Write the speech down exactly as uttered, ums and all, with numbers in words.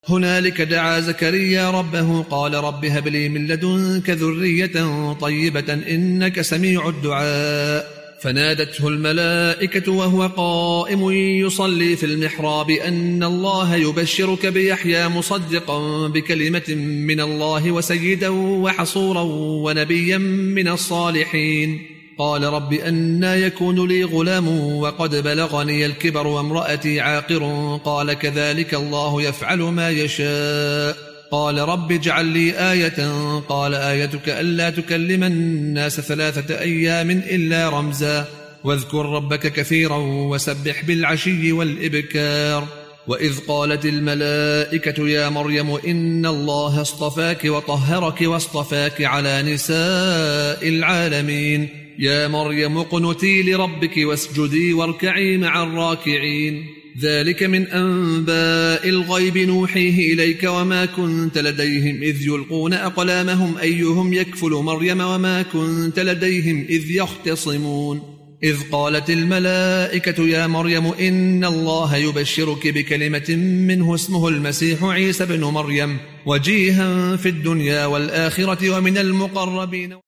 هنالك دعا زكريا ربه قال رب هب لي من لدنك ذرية طيبة إنك سميع الدعاء. فنادته الملائكة وهو قائم يصلي في المحراب أن الله يبشرك بيحيى مصدقا بكلمة من الله وسيدا وحصورا ونبيا من الصالحين. قال رب أنى يكون لي غلام وقد بلغني الكبر وامرأتي عاقر. قال كذلك الله يفعل ما يشاء. قال رب اجعل لي آية. قال آيتك ألا تكلم الناس ثلاثة أيام إلا رمزا واذكر ربك كثيرا وسبح بالعشي والإبكار. وإذ قالت الملائكة يا مريم إن الله اصطفاك وطهرك واصطفاك على نساء العالمين. يا مريم اقنتي لربك واسجدي واركعي مع الراكعين. ذلك من أنباء الغيب نوحيه إليك وما كنت لديهم إذ يلقون أقلامهم أيهم يكفل مريم وما كنت لديهم إذ يختصمون. إذ قالت الملائكة يا مريم إن الله يبشرك بكلمة منه اسمه المسيح عيسى بن مريم وجيها في الدنيا والآخرة ومن المقربين.